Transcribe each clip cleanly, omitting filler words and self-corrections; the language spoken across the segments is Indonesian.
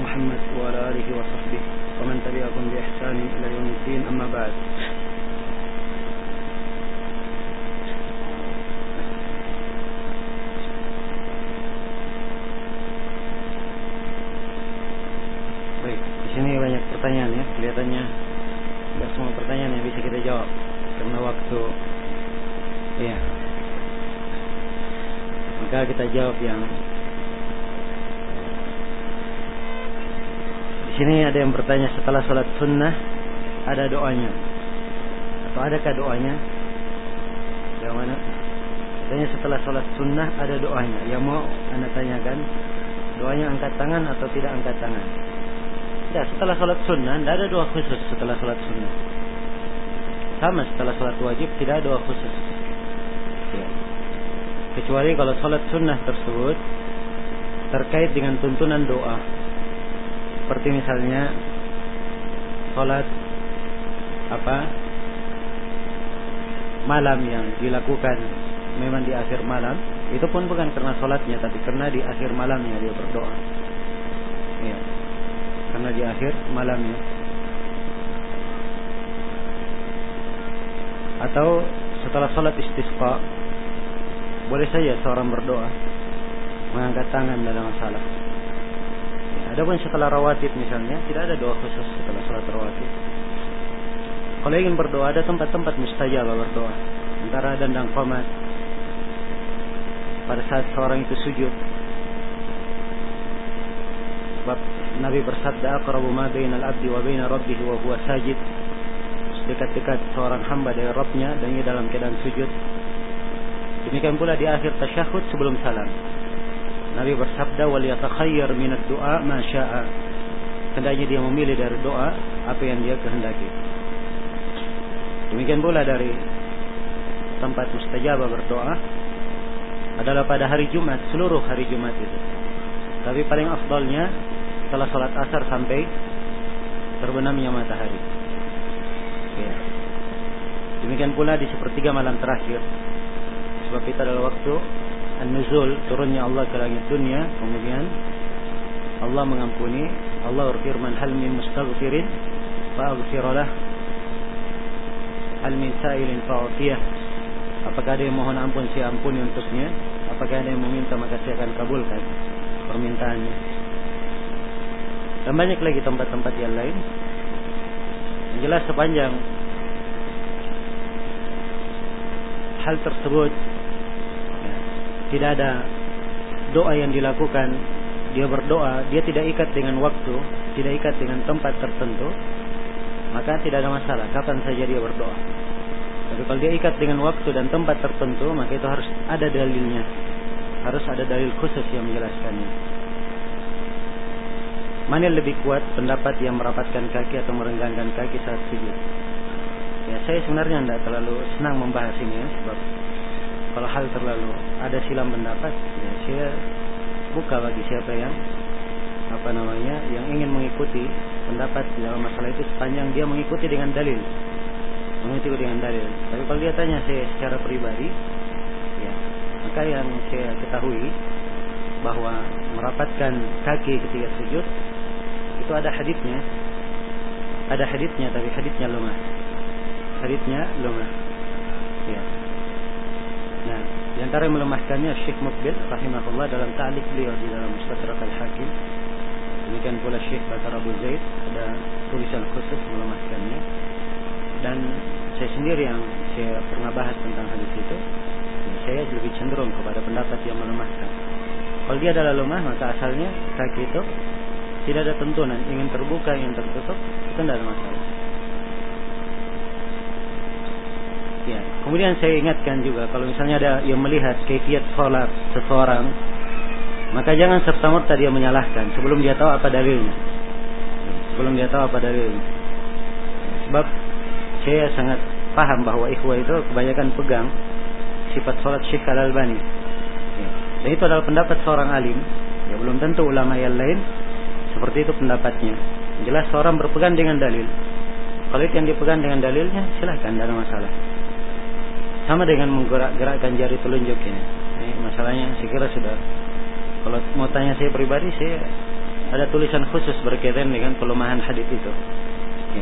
محمد وعلى آله وصحبه ومن تبعهم بإحسان إلى يوم الدين أما بعد. Baik, di sini banyak pertanyaan ya, kelihatannya tidak semua pertanyaan yang bisa kita jawab karena waktu. Ya, maka kita jawab yang di sini. Ada yang bertanya, setelah sholat sunnah ada doanya atau adakah doanya? Yang mana? Katanya setelah sholat sunnah ada doanya. Yang mau anda tanyakan, doanya angkat tangan atau tidak angkat tangan? Tidak, setelah sholat sunnah tidak ada doa khusus. Setelah sholat sunnah sama setelah sholat wajib tidak ada doa khusus ya. Kecuali kalau sholat sunnah tersebut terkait dengan tuntunan doa, seperti misalnya sholat malam yang dilakukan memang di akhir malam, itu pun bukan karena sholatnya, tapi karena di akhir malamnya dia berdoa ya, karena di akhir malamnya. Atau setelah sholat istisqa boleh saja seorang berdoa, mengangkat tangan, tidak ada masalah ya. Adapun setelah rawatib misalnya tidak ada doa khusus setelah sholat rawatib. Kalau ingin berdoa ada tempat-tempat mustajab berdoa, antara dandang qomat pada saat seorang itu sujud. Sebab Nabi bersabda, aqrabu ma bainal abdi wa baina rabbih wa huwa sajid. Dekat-dekat seorang hamba dari Rabbnya dan ia dalam keadaan sujud. Demikian pula di akhir tasyahud sebelum salam, Nabi bersabda, wal yatakhayyar minad du'a ma syaa. Hendaknya dia memilih dari doa apa yang dia kehendaki. Demikian pula dari tempat mustajabah berdoa adalah pada hari Jumat, seluruh hari Jumat itu. Tapi paling afdalnya setelah salat asar sampai terbenamnya matahari ya. Demikian pula di sepertiga malam terakhir, sebab itu adalah waktu an-nuzul, turunnya Allah ke langit dunia. Kemudian Allah mengampuni. Allah berfirman, hal min mustaghfirin fa'aghfiralah, hal min sa'ilin fa'utiyah. Apakah ada yang mohon ampun, saya ampuni untuknya. Apakah ada yang meminta, maka saya akan kabulkan permintaannya. Dan banyak lagi tempat-tempat yang lain. Yang jelas sepanjang hal tersebut ya, tidak ada doa yang dilakukan, dia berdoa, dia tidak ikat dengan waktu, tidak ikat dengan tempat tertentu, maka tidak ada masalah kapan saja dia berdoa. Tapi kalau dia ikat dengan waktu dan tempat tertentu, maka itu harus ada dalilnya, harus ada dalil khusus yang menjelaskannya. Mana yang lebih kuat, pendapat yang merapatkan kaki atau merenggangkan kaki saat sujud? Ya, saya sebenarnya tidak terlalu senang membahas ini ya, sebab kalau hal terlalu ada silam pendapat, ya saya buka bagi siapa yang yang ingin mengikuti pendapat dalam masalah itu, sepanjang dia mengikuti dengan dalil. Tapi kalau dia tanya saya secara pribadi, ya, maka yang saya ketahui bahwa merapatkan kaki ketika sujud itu ada haditsnya, tapi haditsnya lemah. Ya. Nah, di antara yang melemahkannya Syekh Muqbil rahimahullah dalam ta'liq beliau di dalam Mustadrak Al-Hakim. Demikian pula Syekh Bakar Abu Zaid ada tulisan khusus melemahkannya. Dan saya sendiri yang saya pernah bahas tentang hadis itu, saya lebih cenderung kepada pendapat yang melemahkan. Kalau dia adalah lemah, maka asalnya kaki itu tidak ada tuntunan, ingin terbuka, ingin tertutup, itu tidak ada masalah. Ya, kemudian saya ingatkan juga, kalau misalnya ada yang melihat kaifiat salat seseorang, maka jangan serta-merta dia menyalahkan sebelum dia tahu apa dalilnya. Sebab saya sangat paham bahwa ikhwah itu kebanyakan pegang sifat salat Syekh Al-Albani. Ya. Dan itu adalah pendapat seorang alim. Ya, belum tentu ulama yang lain seperti itu pendapatnya. Jelas seorang berpegang dengan dalil. Kalau itu yang dipegang dengan dalilnya, silahkan, tidak ada masalah. Sama dengan menggerak-gerakkan jari telunjuk ini. Masalahnya saya kira sudah. Kalau mau tanya saya pribadi, saya ada tulisan khusus berkaitan dengan pelemahan hadis itu. Ya.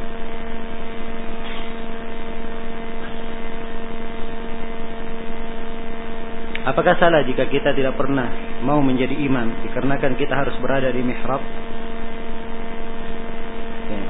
Apakah salah jika kita tidak pernah mau menjadi imam dikarenakan kita harus berada di mihrab? Ya.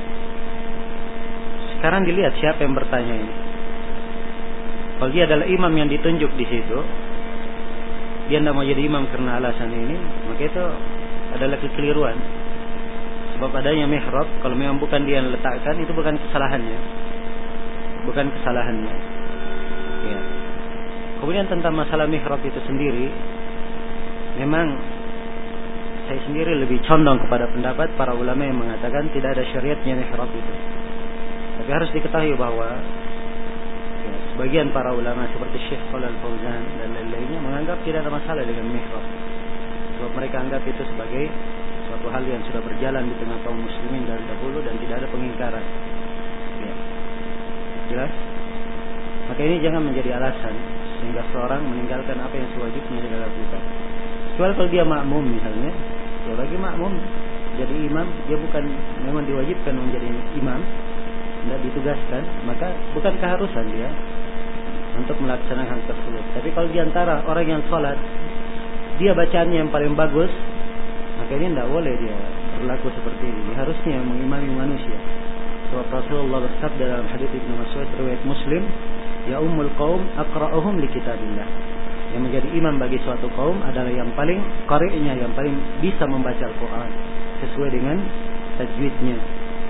Sekarang dilihat siapa yang bertanya ini. Kalau dia adalah imam yang ditunjuk di situ, dia tidak mau jadi imam karena alasan ini, maka itu adalah kekeliruan. Sebab adanya mihrab, kalau memang bukan dia yang letakkan, itu bukan kesalahannya. Bukan kesalahannya. Ya. Kemudian tentang masalah mihrab itu sendiri, memang saya sendiri lebih condong kepada pendapat para ulama yang mengatakan tidak ada syariatnya mihrab itu. Tapi harus diketahui bahwa ya, sebagian para ulama seperti Syekh Shalal Fauzan dan lain-lainnya menganggap tidak ada masalah dengan mihrab. Sebab mereka anggap itu sebagai suatu hal yang sudah berjalan di tengah kaum muslimin dari dahulu dan tidak ada pengingkaran. Ya. Jelas? Maka ini jangan menjadi alasan sehingga seorang meninggalkan apa yang sewajibnya dia lakukan. Kecuali kalau dia makmum misalnya, ya bagi makmum jadi imam, dia bukan memang diwajibkan menjadi imam, tidak ditugaskan, maka bukan keharusan dia untuk melaksanakan hal tersebut. Tapi kalau diantara orang yang sholat, dia bacaannya yang paling bagus, maka ini tidak boleh dia berlaku seperti ini. Dia harusnya mengimami manusia. Sebab Rasulullah bersabda dalam hadits Ibnu Mas'ud riwayat Muslim, ya ummul qaum aqra'uhum li kitabillah. Yang menjadi imam bagi suatu kaum adalah yang paling qari'nya, yang paling bisa membaca Al-Quran sesuai dengan tajwidnya.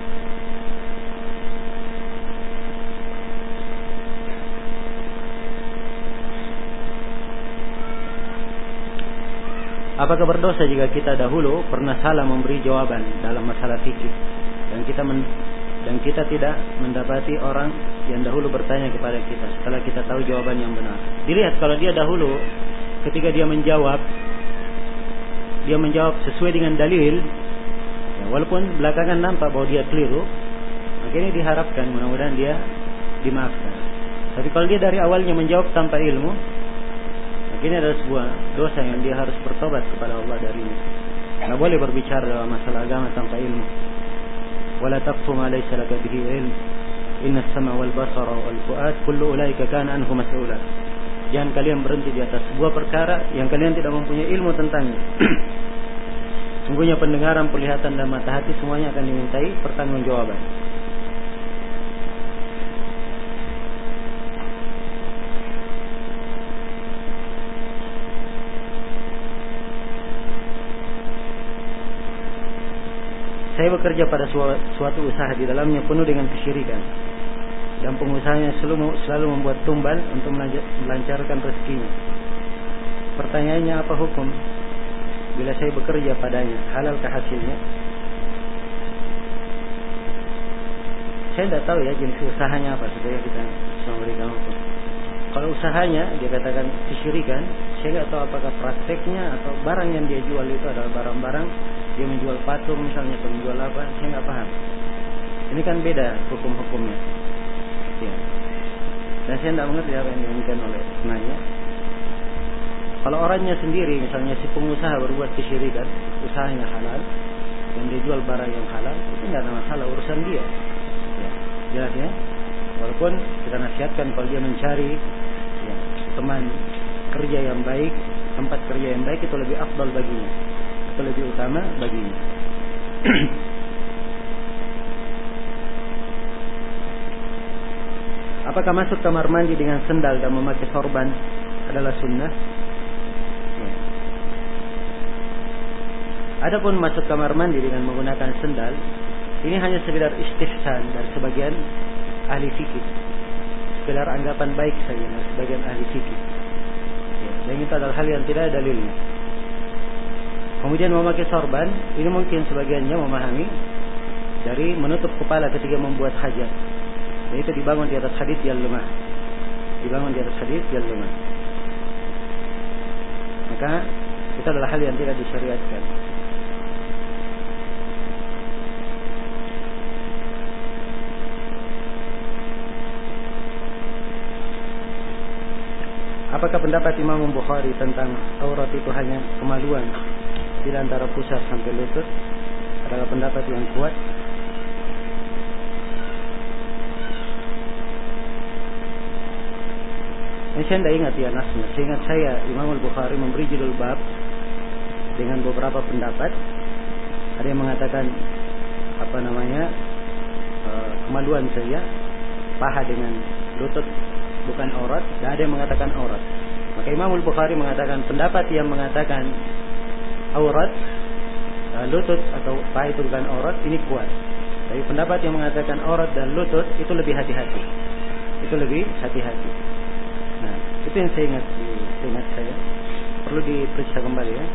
Apakah berdosa jika kita dahulu pernah salah memberi jawaban dalam masalah fikih dan kita tidak mendapati orang yang dahulu bertanya kepada kita setelah kita tahu jawaban yang benar? Dilihat kalau dia dahulu ketika dia menjawab sesuai dengan dalil, ya, walaupun belakangan nampak bahwa dia keliru, akhirnya diharapkan mudah-mudahan dia dimaafkan. Tapi kalau dia dari awalnya menjawab tanpa ilmu, ini adalah sebuah dosa yang dia harus bertobat kepada Allah darinya. Tidak boleh berbicara dalam masalah agama tanpa ilmu. Wala taqfu ma laysa laka bihi ilm. Inna as-sam'a wal basara wal fu'ad kullu ulaika kana anhu mas'ula. Jangan kalian berhenti di atas sebuah perkara yang kalian tidak mempunyai ilmu tentangnya. Sungguhnya pendengaran, penglihatan dan mata hati semuanya akan dimintai pertanggungjawaban. Saya bekerja pada suatu usaha di dalamnya penuh dengan kesyirikan dan pengusahanya selalu membuat tumbal untuk melancarkan rezekinya. Pertanyaannya, apa hukum bila saya bekerja padanya? Halalkah hasilnya? Saya tidak tahu ya jenis usahanya apa supaya kita bisa memberikan hukum. Kalau usahanya dia katakan kesyirikan, saya tidak tahu apakah prakteknya atau barang yang dia jual itu adalah barang-barang dia menjual patung misalnya atau menjual apa, saya nggak paham. Ini kan beda hukum-hukumnya. Ya. Dan saya tidak mengerti apa yang diinginkan oleh penanya. Kalau orangnya sendiri, misalnya si pengusaha berbuat kesyirikan, usahanya halal, dan dia jual barang yang halal, itu nggak ada masalah, urusan dia. Ya. Jelas ya. Walaupun kita nasihatkan kalau dia mencari ya, teman kerja yang baik, tempat kerja yang baik itu lebih afdal baginya. Lebih utama baginya. Apakah masuk kamar mandi dengan sendal dan memakai sorban adalah sunnah? Ya. Adapun masuk kamar mandi dengan menggunakan sendal, ini hanya sekedar istihsan dari sebagian ahli fikih, sekedar anggapan baik saja dari sebagian ahli fikih. Ya. Dan itu adalah hal yang tidak ada dalilnya. Kemudian memakai sorban, ini mungkin sebagiannya memahami dari menutup kepala ketika membuat hajat. Dan itu dibangun di atas hadits yang lemah. Maka itu adalah hal yang tidak disyariatkan. Apakah pendapat Imam Bukhari tentang aurat itu hanya kemaluan tidak antara pusar sampai lutut adalah pendapat yang kuat. Ini saya tidak ingat ya nasnya. Seingat saya Imam Al-Bukhari memberi judul bab dengan beberapa pendapat. Ada yang mengatakan kemaluan saya paha dengan lutut bukan aurat, dan ada yang mengatakan aurat. Maka Imam Al-Bukhari mengatakan pendapat yang mengatakan aurat, lutut atau paha itu bukan aurat, ini kuat. Tapi pendapat yang mengatakan aurat dan lutut itu lebih hati-hati. Nah, itu yang saya ingat saya. Perlu diperiksa kembali ya.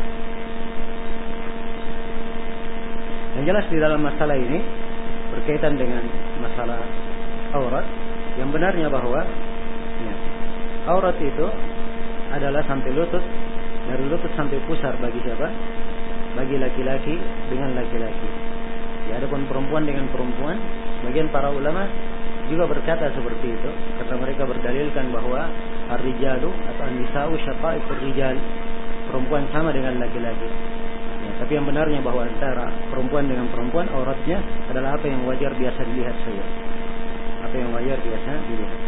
Yang jelas di dalam masalah ini berkaitan dengan masalah aurat, yang benarnya bahwa aurat itu adalah sampai lutut, dari lutut sampai pusar bagi siapa? Bagi laki-laki dengan laki-laki. Ya, adapun perempuan dengan perempuan, sebagian para ulama juga berkata seperti itu, karena mereka berdalilkan bahwa ar-rijalu atau an-nisa'u syaqa'iqur rijal, perempuan sama dengan laki-laki. Ya, tapi yang benarnya bahwa antara perempuan dengan perempuan auratnya adalah apa yang wajar biasa dilihat saja. Apa yang wajar biasa dilihat.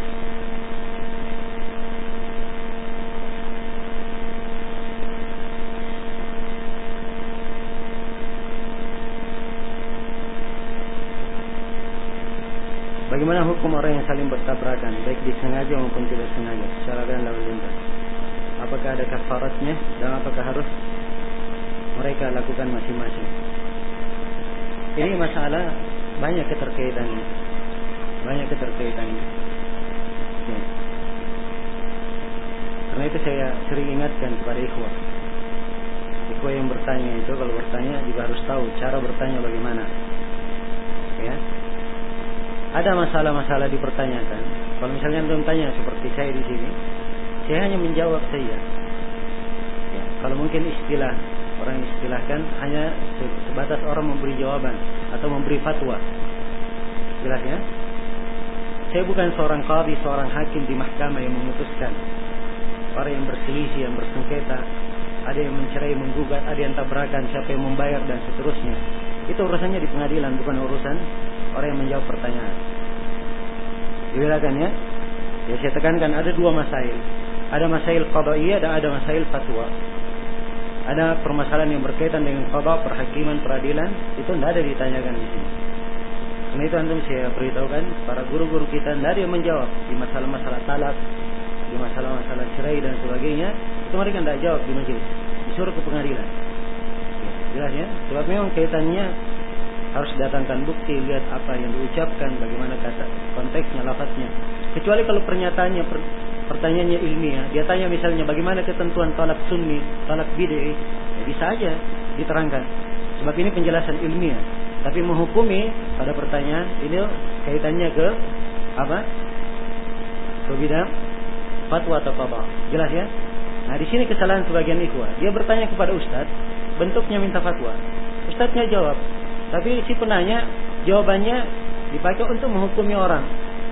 Bagaimana hukum orang yang saling bertabrakan, baik disengaja maupun tidak sengaja, secara keadaan lalu lintas? Apakah ada kafaratnya dan apakah harus mereka lakukan masing-masing? Ini masalah banyak keterkaitannya. Ya. Karena itu saya sering ingatkan kepada ikhwah yang bertanya itu, kalau bertanya juga harus tahu cara bertanya bagaimana. Ya. Ada masalah-masalah dipertanyakan. Kalau misalnya antum tanya seperti saya di sini, saya hanya menjawab saja. Ya, kalau mungkin istilah orang istilahkan hanya sebatas orang memberi jawaban atau memberi fatwa. Jelas ya? Saya bukan seorang qadhi, seorang hakim di mahkamah yang memutuskan. Orang yang berselisih, yang bersengketa, ada yang mencerai, menggugat, ada yang tabrakan, siapa yang membayar dan seterusnya. Itu urusannya di pengadilan, bukan urusan orang yang menjawab pertanyaan. Dibedakan ya? Ya, saya tekankan ada dua masail. Ada masail qada'iyah dan ada masail fatwa. Ada permasalahan yang berkaitan dengan qada', perhakiman, peradilan, itu tidak ada ditanyakan di sini. Karena itu antum saya beritahukan, para guru-guru kita tidak ada yang menjawab di masalah-masalah talak, di masalah-masalah cerai dan sebagainya. Itu mereka tidak jawab di majelis, disuruh ke pengadilan. Ya, jelas ya? Sebab memang kaitannya harus datangkan bukti, lihat apa yang diucapkan, bagaimana kata, konteksnya, lafaznya. Kecuali kalau pertanyaannya ilmiah, dia tanya misalnya bagaimana ketentuan talak sunni, talak bid'i, ya bisa aja diterangkan. Sebab ini penjelasan ilmiah. Tapi menghukumi pada pertanyaan ini kaitannya ke apa? Ke bidang fatwa atau qada. Jelas ya? Nah, di sini kesalahan sebagian ikhwah. Dia bertanya kepada ustaz, bentuknya minta fatwa. Ustaznya jawab. Tapi si penanya jawabannya dipakai untuk menghukumi orang.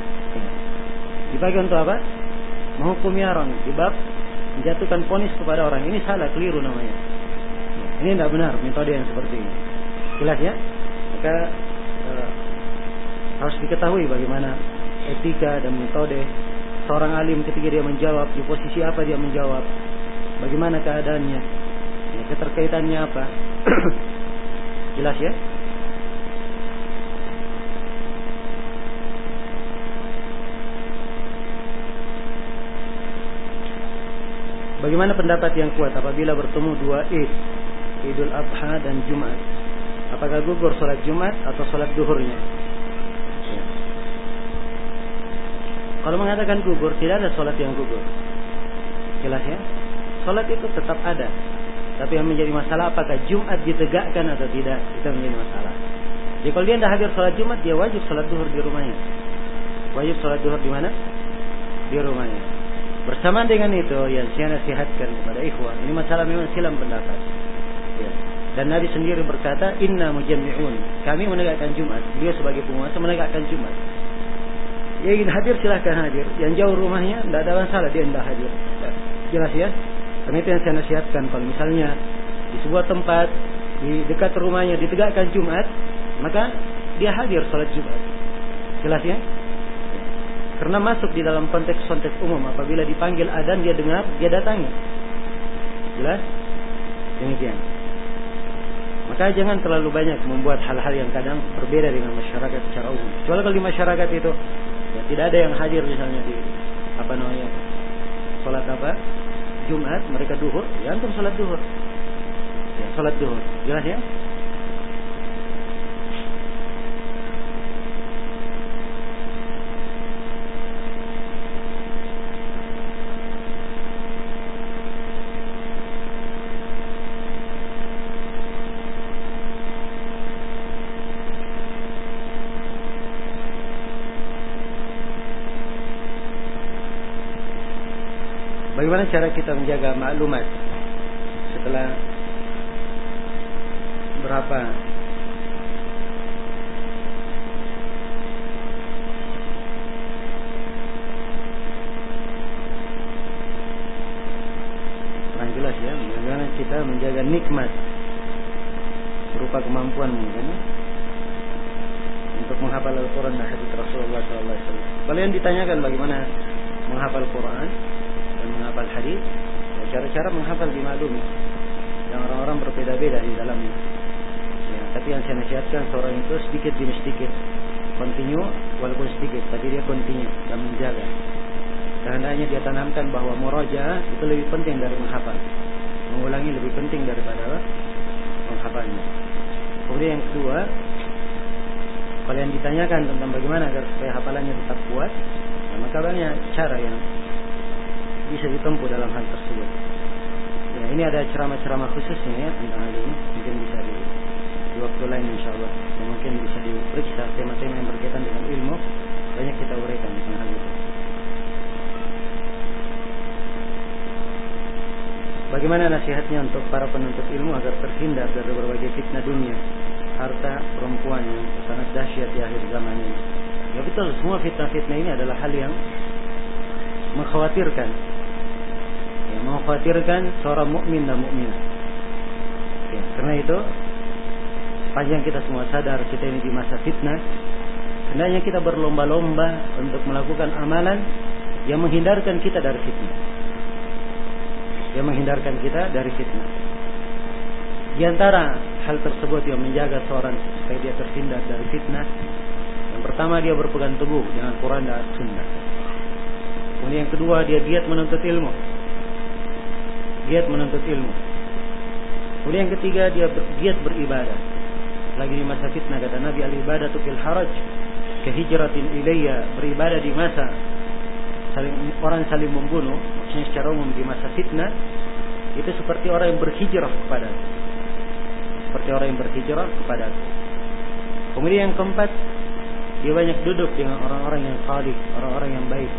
Dipakai untuk apa? Menghukumi orang. Di bab menjatuhkan vonis kepada orang. Ini salah, keliru namanya. Ini tidak benar metode yang seperti ini. Jelas ya? Maka harus diketahui bagaimana etika dan metode seorang alim ketika dia menjawab, di posisi apa dia menjawab, bagaimana keadaannya, keterkaitannya apa. Jelas ya? Bagaimana pendapat yang kuat apabila bertemu dua Id, Idul Adha dan Jumat? Apakah gugur sholat Jumat atau sholat duhurnya? Ya. Kalau mengatakan gugur, tidak ada sholat yang gugur. Jelas ya? Sholat itu tetap ada. Tapi yang menjadi masalah apakah Jumat ditegakkan atau tidak, itu menjadi masalah. Jadi kalau dia tidak hadir sholat Jumat, dia wajib sholat duhur di rumahnya. Wajib sholat duhur di mana? Di rumahnya. Bersamaan dengan itu yang saya nasihatkan kepada ikhwah, ini masalah memang silam pendapat. Ya. Dan Nabi sendiri berkata, Inna mujammi'un. Kami menegakkan Jumat. Beliau sebagai penguasa menegakkan Jumat. Yang ingin hadir silahkan hadir. Yang jauh rumahnya tidak ada masalah, dia tidak hadir. Jelas ya? Karena itu yang saya nasihatkan. Kalau misalnya di di sebuah tempat di dekat rumahnya ditegakkan Jumat, maka dia hadir salat Jumat. Jelas ya? Karena masuk di dalam konteks-konteks umum. Apabila dipanggil adzan dia dengar, dia datangi. Jelas? Demikian. Maka jangan terlalu banyak membuat hal-hal yang kadang berbeda dengan masyarakat secara umum. Kecuali kalau di masyarakat itu ya, tidak ada yang hadir misalnya di salat Jumat, mereka duhur, ya antum salat duhur. Ya, salat duhur. Jelas ya? Bagaimana cara kita menjaga maklumat setelah berapa kurang jelas ya, bagaimana kita menjaga nikmat berupa kemampuan mungkin untuk menghafal Al-Quran dan hadits Rasulullah SAW. Kalau yang ditanyakan bagaimana menghafal Quran dan menghafal hadis, ya, cara-cara menghafal dimaklumi. Yang orang-orang berbeda-beda di dalamnya. Ya, tapi yang saya nasihatkan seorang itu sedikit demi sedikit, continue walaupun sedikit, tapi dia continue dan menjaga. Hendaknya dia tanamkan bahwa murajaah itu lebih penting dari menghafal. Mengulangi lebih penting daripada menghafalnya. Kemudian yang kedua, kalau yang ditanyakan tentang bagaimana agar supaya hafalannya tetap kuat, nah, maka banyak cara yang bisa ditempuh dalam hal tersebut. Ya, ini ada ceramah-ceramah khususnya ya tentang hal ini. Mungkin bisa di waktu lain insyaallah. Ya, mungkin bisa diperiksa tema-tema yang berkaitan dengan ilmu. Banyak kita uraikan tentang hal itu. Bagaimana nasihatnya untuk para penuntut ilmu agar terhindar dari berbagai fitnah dunia, harta, perempuan yang sangat dahsyat di akhir zaman ini? Ya betul, semua fitnah-fitnah ini adalah hal yang mengkhawatirkan. Ya, mengkhawatirkan seorang mukmin dan mukminah. Ya, karena itu sepanjang kita semua sadar kita ini di masa fitnah, hendaknya kita berlomba-lomba untuk melakukan amalan yang menghindarkan kita dari fitnah. Yang menghindarkan kita dari fitnah. Di antara hal tersebut yang menjaga seorang supaya dia terhindar dari fitnah, yang pertama dia berpegang teguh dengan Quran dan Sunnah. Kemudian yang kedua dia giat menuntut ilmu. Giat menuntut ilmu. Kemudian yang ketiga dia giat beribadah. Lagi di masa fitnah kata Nabi, al-ibadatu fil haraj kahijratin ilayya, beribadah di masa orang saling membunuh, maksudnya secara umum di masa fitnah, itu seperti orang yang berhijrah kepada, seperti orang yang berhijrah kepada. Kemudian yang keempat, dia banyak duduk dengan orang-orang yang salih, orang-orang yang baik.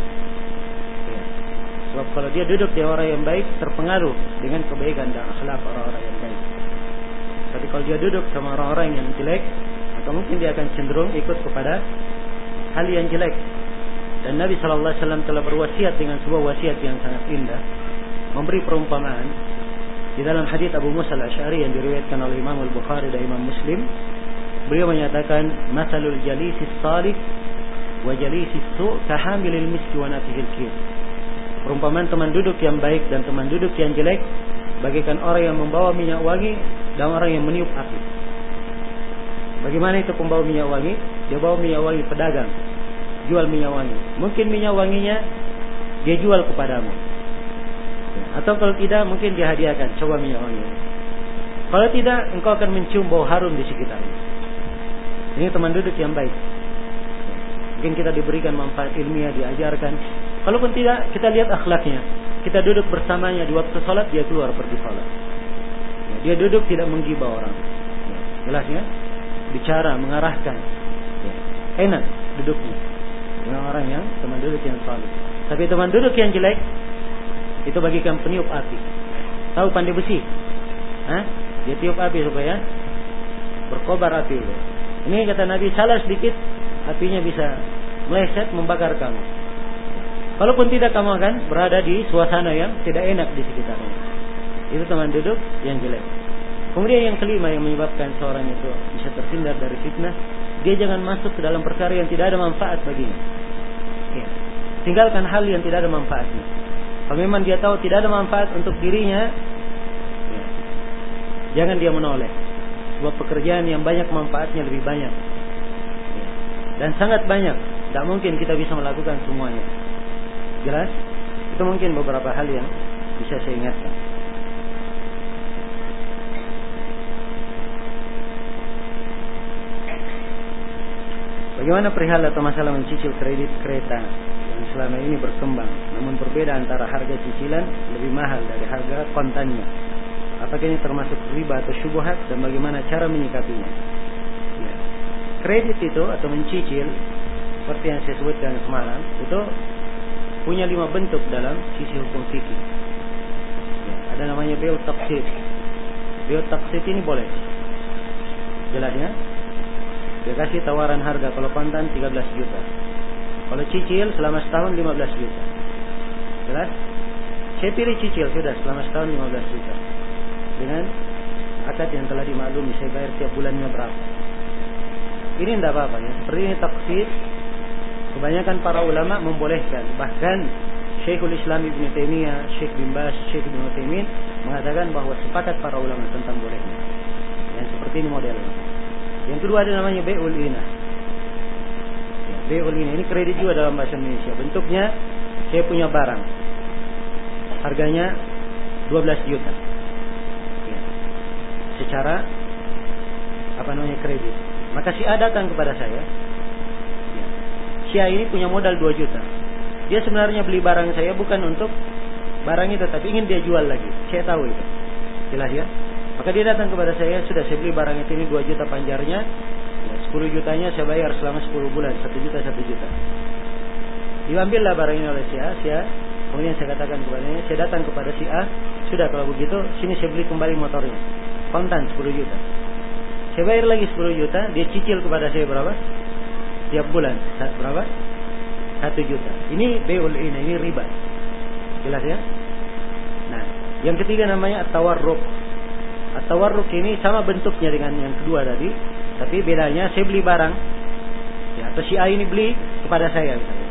Ya. Sebab kalau dia duduk dengan orang yang baik, terpengaruh dengan kebaikan dan akhlak orang-orang yang baik. Tapi kalau dia duduk sama orang-orang yang jelek, maka mungkin dia akan cenderung ikut kepada hal yang jelek. Dan Nabi SAW telah berwasiat dengan sebuah wasiat yang sangat indah, memberi perumpamaan di dalam hadits Abu Musa al-Asy'ari yang diriwayatkan oleh Imam Al-Bukhari dan Imam Muslim. Beliau menyatakan, "Matsalul jalisis salih wa jalisis su' kahamilil miski wa nafihil kir." Perumpamaan teman duduk yang baik dan teman duduk yang jelek bagaikan orang yang membawa minyak wangi dan orang yang meniup api. Bagaimana itu pembawa minyak wangi? Dia bawa minyak wangi, pedagang jual minyak wangi. Mungkin minyak wanginya dia jual kepadamu. Atau kalau tidak mungkin dia hadiahkan, coba minyak wangi. Kalau tidak, engkau akan mencium bau harum di sekitarnya. Ini teman duduk yang baik. Mungkin kita diberikan manfaat ilmiah, diajarkan. Kalaupun tidak, kita lihat akhlaknya. Kita duduk bersamanya di waktu sholat, dia keluar pergi sholat. Dia duduk tidak menggibah orang. Jelas ya? Bicara, mengarahkan. Enak duduknya. Dengan orang yang teman duduk yang saleh. Tapi teman duduk yang jelek itu bagikan peniup api. Tahu pandai besi? Dia tiup api supaya berkobar api itu. Ini kata Nabi, salah sedikit apinya bisa meleset membakar kamu. Kalaupun tidak, kamu akan berada di suasana yang tidak enak di sekitarnya. Itu teman duduk yang jelek. Kemudian yang kelima yang menyebabkan seorang itu bisa terhindar dari fitnah, dia jangan masuk ke dalam perkara yang tidak ada manfaat baginya. Ya. Tinggalkan hal yang tidak ada manfaatnya. Kalau memang dia tahu tidak ada manfaat untuk dirinya, ya, jangan dia menoleh. Sebuah pekerjaan yang banyak manfaatnya lebih banyak, ya, dan sangat banyak. Tidak mungkin kita bisa melakukan semuanya. Jelas? Itu mungkin beberapa hal yang bisa saya ingatkan. Bagaimana perihal atau masalah mencicil kredit kereta yang selama ini berkembang, namun berbeda antara harga cicilan lebih mahal dari harga kontannya? Apakah ini termasuk riba atau syubhat dan bagaimana cara menyikapinya? Ya. Kredit itu atau mencicil, seperti yang saya sebutkan semalam, itu punya 5 bentuk dalam sisi hukum fikih. Ya. Ada namanya bai'ut taqsid. Bai'ut taqsid ini boleh. Jelas ya? Dia kasih tawaran harga kalau kontan 13 juta. Kalau cicil selama setahun 15 juta. Jelas? Saya pilih cicil sudah selama setahun 15 juta. Dengan akad yang telah dimaklumi, saya bayar tiap bulannya berapa. Ini tidak apa-apa ya. Seperti ini taksir. Kebanyakan para ulama membolehkan. Bahkan Syekhul Islam Ibn Taimiyah, Syekh bin Baz, Syekh Ibn Utsaimin mengatakan bahwa sepakat para ulama tentang bolehnya. Yang seperti ini modelnya. Yang kedua ada namanya bai'ul inah. Ya, bai'ul inah ini kredit juga dalam bahasa Indonesia. Bentuknya saya punya barang, harganya 12 juta. Ya. Secara kredit. Maka si A datang kepada saya. Ya. Si A ini punya modal 2 juta. Dia sebenarnya beli barang saya bukan untuk barang itu, tapi ingin dia jual lagi. Saya tahu itu. Jelas ya? Maka dia datang kepada saya, sudah saya beli barang itu ini 2 juta panjarnya, ya, 10 jutanya saya bayar selama 10 bulan, 1 juta, 1 juta. Diambillah barang ini oleh si A, kemudian saya katakan kepadanya, saya datang kepada si A, sudah kalau begitu, sini saya beli kembali motornya, kontan 10 juta. Saya bayar lagi 10 juta, dia cicil kepada saya berapa? Tiap bulan, berapa? 1 juta. Ini bai'ul inah, ini riba. Jelas ya? Nah, yang ketiga namanya at-tawarruk. At-tawarruk ini sama bentuknya dengan yang kedua tadi, tapi bedanya saya beli barang, ya, atau si A ini beli kepada saya misalnya.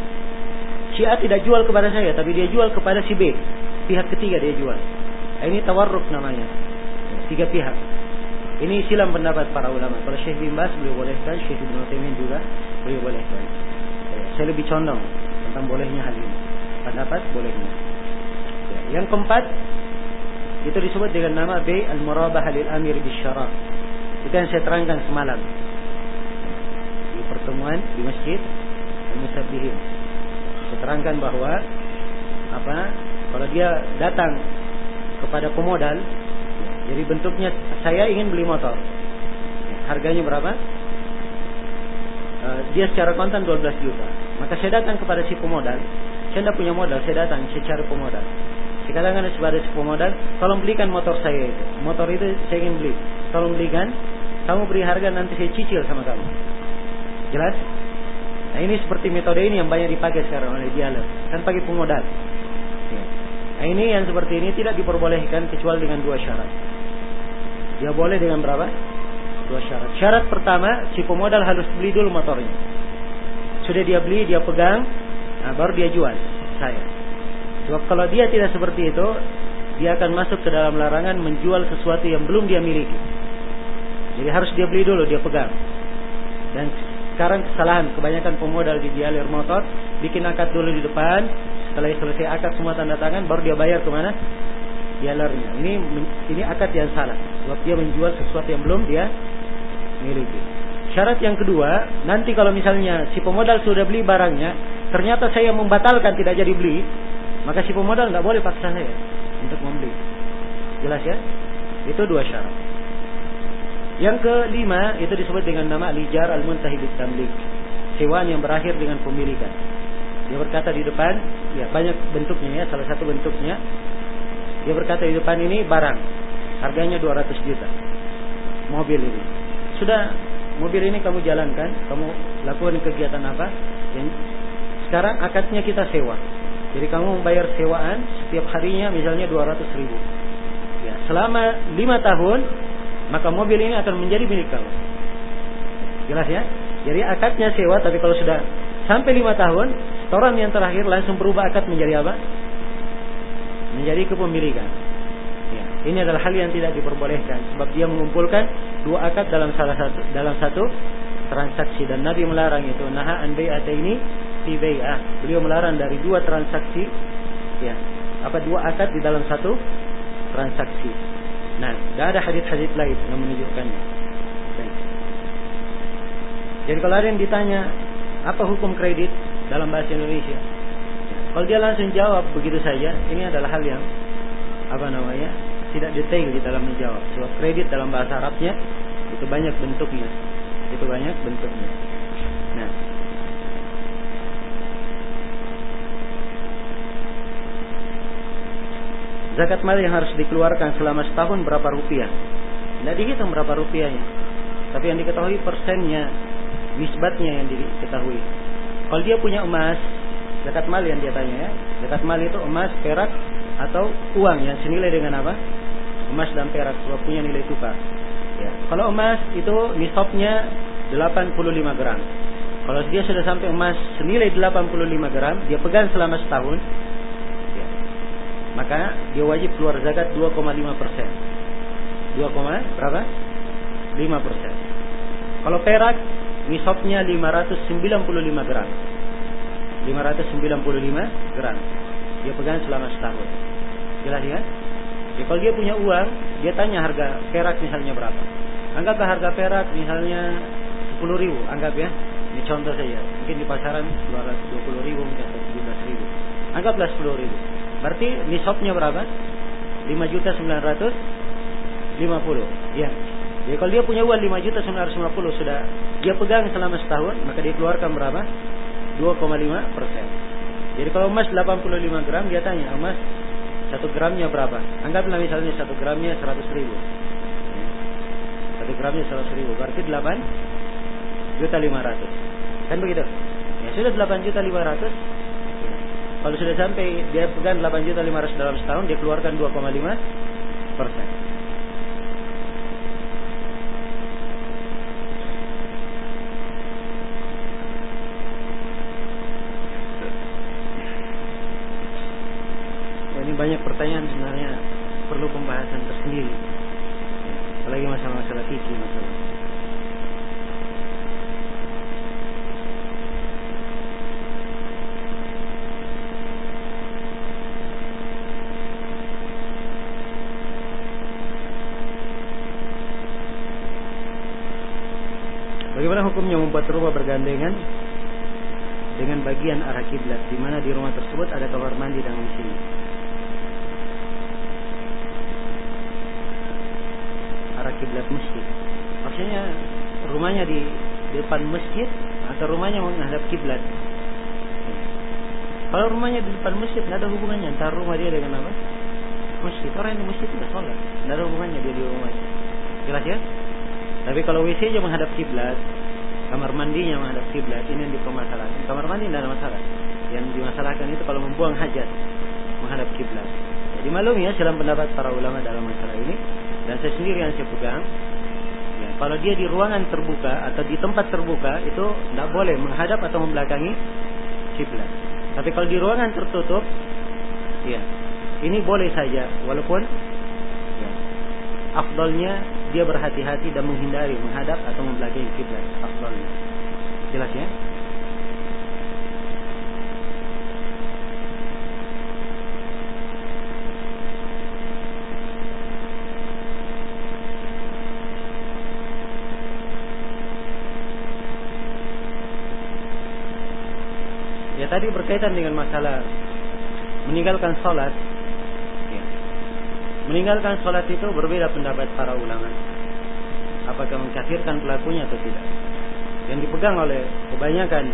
Si A tidak jual kepada saya, tapi dia jual kepada si B, pihak ketiga dia jual. Nah, ini tawarruk namanya, ya, 3 pihak. Ini silam pendapat para ulama. Kalau Syekh bin Baz beliau bolehkan, Syekh Ibn Utsaimin juga beliau bolehkan. Ya, saya lebih condong tentang bolehnya hal ini. Pendapat bolehnya. Ya, yang keempat itu disebut dengan nama bai' al-murabah lil amir bisyara. Itu yang saya terangkan semalam di pertemuan di Masjid Al-Musabbihin. Saya terangkan bahwa kalau dia datang kepada pemodal, jadi bentuknya saya ingin beli motor. Harganya berapa? Dia secara kontan 12 juta. Maka saya datang kepada si pemodal. Saya tidak punya modal, saya datang, saya cari pemodal. Saya katakan kepada si pemodal, tolong belikan motor saya itu. Motor itu saya ingin beli. Tolong belikan. Kamu beri harga, nanti saya cicil sama kamu. Jelas? Nah, ini seperti metode ini yang banyak dipakai sekarang oleh dealer. Kan pakai pemodal. Ya. Nah, ini yang seperti ini tidak diperbolehkan kecuali dengan 2 syarat. Dia boleh dengan berapa? 2 syarat. Syarat pertama, si pemodal harus beli dulu motornya. Sudah dia beli, dia pegang, baru dia jual saya. Sebab kalau dia tidak seperti itu, dia akan masuk ke dalam larangan menjual sesuatu yang belum dia miliki. Jadi harus dia beli dulu, dia pegang. Dan sekarang kesalahan kebanyakan pemodal di dealer motor, bikin akad dulu di depan, setelah selesai akad semua tanda tangan, baru dia bayar kemana? Dealernya. Ini akad yang salah. Sebab dia menjual sesuatu yang belum dia miliki. Syarat yang kedua, nanti kalau misalnya si pemodal sudah beli barangnya, ternyata saya membatalkan tidak jadi beli, maka si pemodal tidak boleh paksa saya untuk membeli. Jelas ya? Itu 2 syarat. Yang kelima itu disebut dengan nama al-ijar al-muntahi bit-tamlik. Sewaan yang berakhir dengan pemilikan. Dia berkata di depan, ya banyak bentuknya ya, salah satu bentuknya dia berkata di depan ini barang, harganya 200 juta. Mobil ini. Sudah mobil ini kamu jalankan, kamu lakukan kegiatan apa? Sekarang akadnya kita sewa. Jadi kamu membayar sewaan setiap harinya misalnya 200 ribu. Ya, selama 5 tahun, maka mobil ini akan menjadi milik kamu. Jelas ya? Jadi akadnya sewa, tapi kalau sudah sampai 5 tahun, setoran yang terakhir langsung berubah akad menjadi apa? Menjadi kepemilikan. Ya, ini adalah hal yang tidak diperbolehkan, sebab dia mengumpulkan 2 akad dalam satu transaksi, dan Nabi melarang itu. Naha an bai'ataini fi bai'ah. Beliau melarang dari 2 transaksi, ya, 2 akad di dalam satu transaksi. Nah, tidak ada hadis-hadis lain yang menunjukkannya. Baik. Jadi kalau ada yang ditanya apa hukum kredit dalam bahasa Indonesia, kalau dia langsung jawab begitu saja, ini adalah hal yang tidak detail di dalam menjawab. Sebab kredit dalam bahasa Arabnya itu banyak bentuknya. Nah, zakat mal yang harus dikeluarkan selama setahun berapa rupiah? Tidak dihitung berapa rupiahnya, tapi yang diketahui persennya, nisbatnya yang diketahui. Kalau dia punya emas, zakat mal yang dia tanya ya, zakat mal itu emas, perak, atau uang yang senilai dengan apa? Emas dan perak, sebab punya nilai tukar. Ya. Kalau emas itu nisabnya 85 gram. Kalau dia sudah sampai emas senilai 85 gram, dia pegang selama setahun, ya, maka dia wajib keluar zakat 2,5%. 5%. Kalau perak, nisabnya 595 gram. 595 gram. Dia pegang selama setahun. Jelas ya? Jadi kalau dia punya uang, dia tanya harga perak misalnya berapa. Anggaplah harga perak misalnya 10.000, anggap ya. Ini contoh saja. Mungkin di pasaran 220.000, mungkin 17.000. Anggaplah 10.000. Berarti nisabnya berapa? 5.950. Ya. Jadi kalau dia punya uang 5.950 sudah dia pegang selama setahun, maka dia keluarkan berapa? 2,5%. Jadi kalau emas 85 gram, dia tanya, emas 1 gramnya berapa? Anggaplah misalnya 1 gramnya 100.000. 1 gramnya 100.000, berarti 8.500.000. Kan begitu? Ya sudah 8.500.000. Ya. Kalau sudah sampai dia pegang 8.500.000 dalam setahun, dia keluarkan 2,5%. Ini banyak pertanyaan, sebenarnya perlu pembahasan tersendiri. Apalagi masalah-masalah fikih, masalah. Bagaimana hukumnya membuat rumah bergandengan dengan bagian arah kiblat, di mana di rumah tersebut ada kamar mandi dan WC? Arah kiblat masjid, maksudnya rumahnya di depan masjid atau rumahnya menghadap kiblat? Kalau rumahnya di depan masjid, tidak ada hubungannya antara rumah dia dengan apa? Masjid. Orang yang di masjid tidak sholat, tidak ada hubungannya dia di rumahnya. Jelas ya? Tapi kalau WC-nya menghadap kiblat, kamar mandinya menghadap kiblat, ini yang dipermasalahkan. Kamar mandi tidak ada masalah. Yang dimasalahkan itu kalau membuang hajat menghadap kiblat. Jadi maklum ya, dalam pendapat para ulama dalam masalah ini, dan saya sendiri yang saya pegang, ya, kalau dia di ruangan terbuka atau di tempat terbuka itu tidak boleh menghadap atau membelakangi kiblat. Tapi kalau di ruangan tertutup, ya, ini boleh saja, walaupun ya, afdalnya dia berhati-hati dan menghindari menghadap atau membelakangi kiblat. Afdalnya. Jelas ya? Ya, tadi berkaitan dengan masalah meninggalkan sholat. Ya. Meninggalkan sholat itu berbeda pendapat para ulama. Apakah mengkafirkan pelakunya atau tidak? Yang dipegang oleh kebanyakan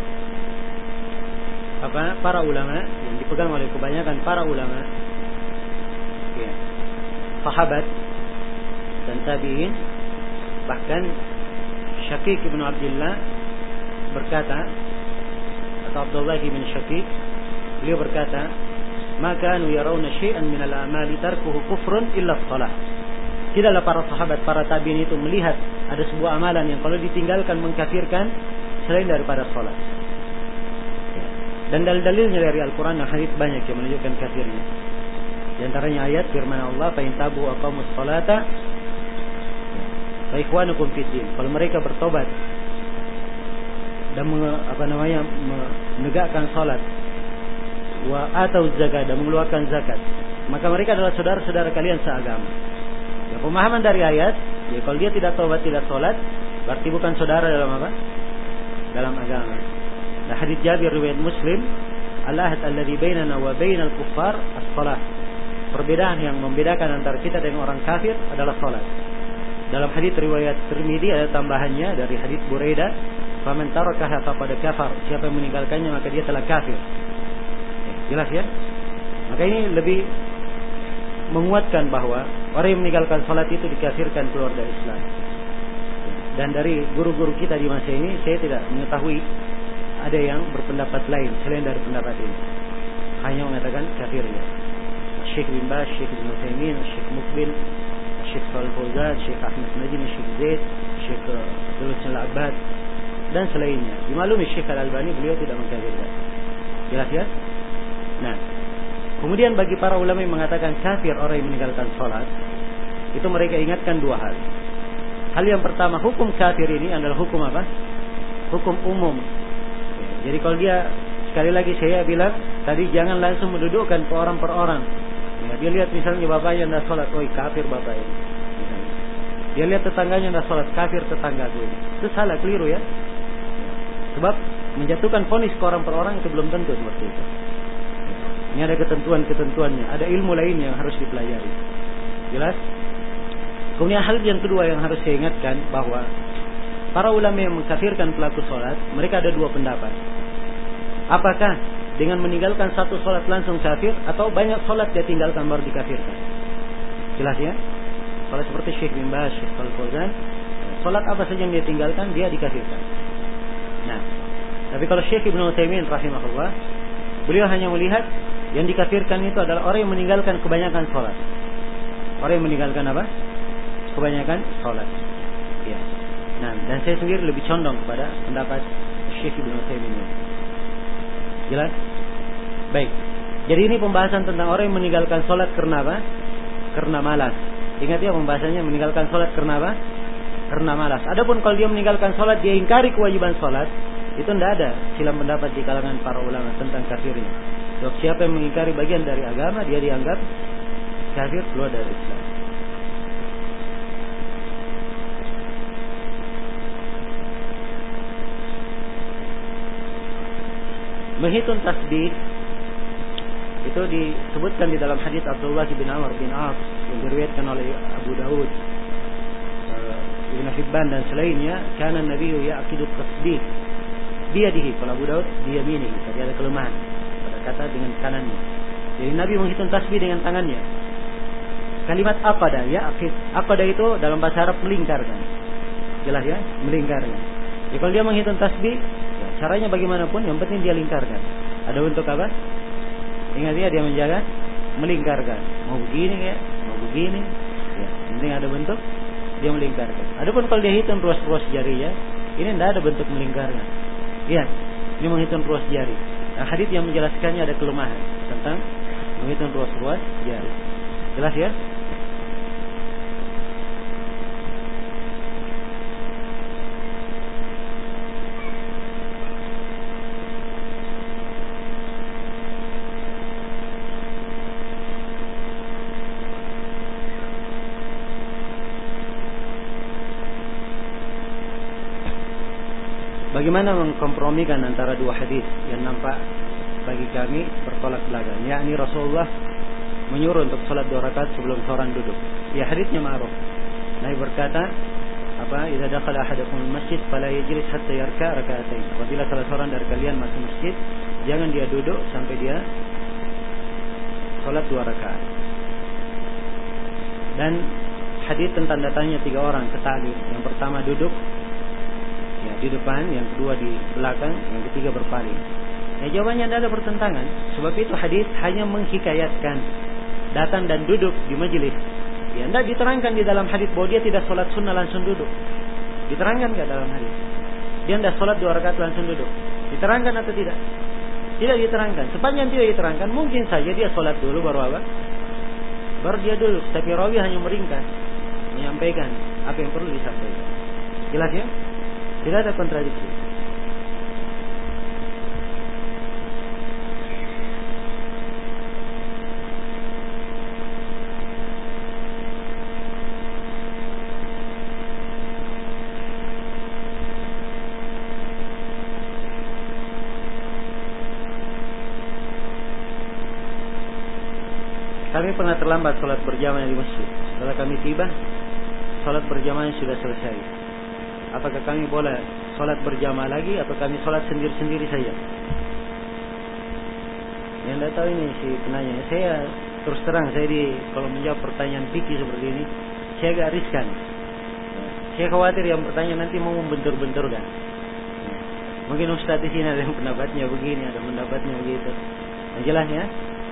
para ulama, yang dipegang oleh kebanyakan para ulama, ya, sahabat dan tabi'in, bahkan Syaqiq bin Abdullah berkata, atau Abdullah bin Syaqiq, beliau berkata, ma kanu yarawna syai'an min al-a'mali tarkuhu kufrun illa shalah. Tidaklah para sahabat, para tabi'in itu melihat ada sebuah amalan yang kalau ditinggalkan mengkafirkan selain daripada salat. Dan dalil-dalilnya dari Al-Quran dan hadits banyak yang menunjukkan kafirnya. Di antaranya ayat firman Allah, "Fa in tabu wa aqamus salata fa ikhwanukum fid din." Kalau mereka bertobat dan menegakkan salat, wa atau zakat, dan mengeluarkan zakat, maka mereka adalah saudara-saudara kalian seagama. Ya, pemahaman dari ayat, ya kalau dia tidak tobat, tidak salat, berarti bukan saudara dalam apa? Dalam agama. Nah, hadits Jabir riwayat Muslim, al-ahd alladhi bainana wa bainal kuffar as-salah. Perbedaan yang membedakan antara kita dengan orang kafir adalah salat. Dalam hadits riwayat Tirmidzi ada tambahannya dari hadits Buraidah, "Faman tarakaha faqad kafar." Siapa yang meninggalkannya maka dia telah kafir. Jelas ya? Maka ini lebih menguatkan bahwa orang yang meninggalkan salat itu dikafirkan, keluar dari Islam. Dan dari guru-guru kita di masa ini, saya tidak mengetahui ada yang berpendapat lain selain dari pendapat ini. Hanya mengatakan kafirnya. Syekh bin Baz, Syekh Ibnu Utsaimin, Syekh Mukbil, Syekh Shalih Fauzan, Syekh Ahmad Najmi, Syekh Zaid, Syekh Abdul Al-Abbad dan selainnya. Dimaklumi Syekh Al-Albani beliau tidak mengkafirkan. Jelas ya? Nah, kemudian bagi para ulama yang mengatakan kafir orang yang meninggalkan salat, itu mereka ingatkan dua hal. Hal yang pertama, hukum kafir ini adalah hukum apa? Hukum umum. Jadi kalau dia, sekali lagi saya bilang tadi, jangan langsung mendudukkan per orang per orang. Ya, dia lihat misalnya bapaknya tidak salat, oh kafir bapak ini. Dia lihat tetangganya tidak salat, kafir tetangga gue. Itu salah, keliru ya. Sebab menjatuhkan vonis ke orang per orang itu belum tentu seperti itu. Ini ada ketentuan-ketentuannya, ada ilmu lain yang harus dipelajari. Jelas? Kemudian hal yang kedua yang harus saya ingatkan, bahwa para ulama yang mengkafirkan pelaku salat, mereka ada dua pendapat. Apakah dengan meninggalkan satu salat langsung kafir, atau banyak salat dia tinggalkan baru dikafirkan? Jelas ya? Kalau seperti Syekh bin Baz, Syekh Shalih Fauzan, salat apa saja yang dia tinggalkan, dia dikafirkan. Nah, tapi kalau Syekh Ibnu Utsaimin rahimahullah, beliau hanya melihat yang dikafirkan itu adalah orang yang meninggalkan kebanyakan salat. Orang yang meninggalkan apa? Kebanyakan salat. Ya. Nah, dan saya sendiri lebih condong kepada pendapat Syekh Ibnu Utsaimin. Jelas? Baik. Jadi ini pembahasan tentang orang yang meninggalkan salat karena apa? Karena malas. Ingat ya, pembahasannya meninggalkan salat karena apa? Karena malas. Adapun kalau dia meninggalkan salat, dia ingkari kewajiban salat, itu tidak ada silang pendapat di kalangan para ulama tentang kafirnya. Sebab siapa yang mengingkari bagian dari agama, dia dianggap kafir, keluar dari Islam. Menghitung tasbih itu disebutkan di dalam hadis Abdullah bin Amr bin As yang diriwayatkan oleh Abu Dawud, Ibn Hibban dan selainnya. Kana Nabi ya'qidu tasbih biyadihi, kalau Abu Dawud biyaminihi, tadi ada kelemahan pada kata dengan kanannya. Jadi Nabi menghitung tasbih dengan tangannya. Kalimat aqada, ya'qid, aqada itu dalam bahasa Arab melingkarkan. Jelas ya, melingkarkan. Jadi kalau dia menghitung tasbih, ya, caranya bagaimanapun, yang penting dia lingkarkan. Ada untuk apa? Ingat ya, dia menjaga melingkarkan. Mau begini ya, mau begini. Ya, penting ada bentuk, dia melingkarkan. Adapun kalau dia hitung ruas-ruas jarinya, ini tidak ada bentuk melingkarkan. Ya, ini menghitung ruas jari. Nah, hadits yang menjelaskannya ada kelemahan tentang menghitung ruas-ruas jari. Jelas ya? Bagaimana mengkompromikan antara dua hadis yang nampak bagi kami bertolak belakang? Yakni Rasulullah menyuruh untuk salat 2 rakaat sebelum seorang duduk. Ya, hadisnya ma'ruf. Nabi berkata, apa? Idza dakhala ahadukum al-masjid fala yajlis hatta yarka' rak'atain. Apabila salah seorang dari kalian masuk masjid, jangan dia duduk sampai dia salat 2 rakaat. Dan hadis tentang datangnya 3 orang ke ta'lim. Yang pertama duduk, ya, di depan, yang kedua di belakang, yang ketiga berpaling. Ya jawabannya tidak ada pertentangan. Sebab itu hadis hanya menghikayatkan datang dan duduk di majelis. Ya, tidak diterangkan di dalam hadis bahwa dia tidak sholat sunnah langsung duduk. Diterangkan nggak dalam hadis? Dia tidak sholat 2 rakaat langsung duduk. Diterangkan atau tidak? Tidak diterangkan. Sepanjang tidak diterangkan, mungkin saja dia sholat dulu baru apa? Baru dia duduk. Tapi rawi hanya meringkas, menyampaikan apa yang perlu disampaikan. Jelas ya? Tidak ada kontradiksi. Kami pernah terlambat sholat berjamaah di masjid. Setelah kami tiba, sholat berjamaah sudah selesai. Apakah kami boleh sholat berjamaah lagi atau kami sholat sendiri-sendiri saja? Yang tidak tahu ini si penanya. Saya terus terang, kalau menjawab pertanyaan fikih seperti ini, saya agak riskan. Saya khawatir yang bertanya nanti mau membentur-benturkan. Mungkin Ustaz di sini ada yang pendapatnya begini, ada pendapatnya begitu. Nah, jelas ya.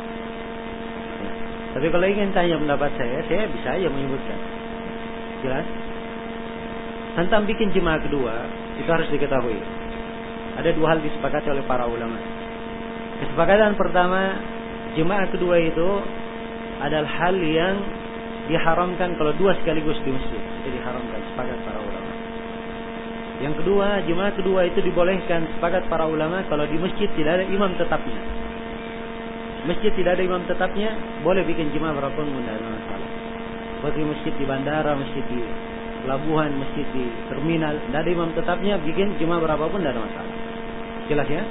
Tapi kalau ingin tanya pendapat saya bisa aja menyebutkan. Jelas? Tentang bikin jemaah kedua, itu harus diketahui. Ada 2 hal disepakati oleh para ulama. Kesepakatan pertama, jemaah kedua itu adalah hal yang diharamkan kalau 2 sekaligus di masjid. Itu diharamkan, sepakat para ulama. Yang kedua, jemaah kedua itu dibolehkan, sepakat para ulama, kalau di masjid tidak ada imam tetapnya. Masjid tidak ada imam tetapnya, boleh bikin jemaah berapapun tidak ada masalah. Seperti masjid di bandara, masjid di pelabuhan, masjid di terminal, tidak ada imam tetapnya, bikin jemaah berapapun tidak ada masalah. Jelas ya?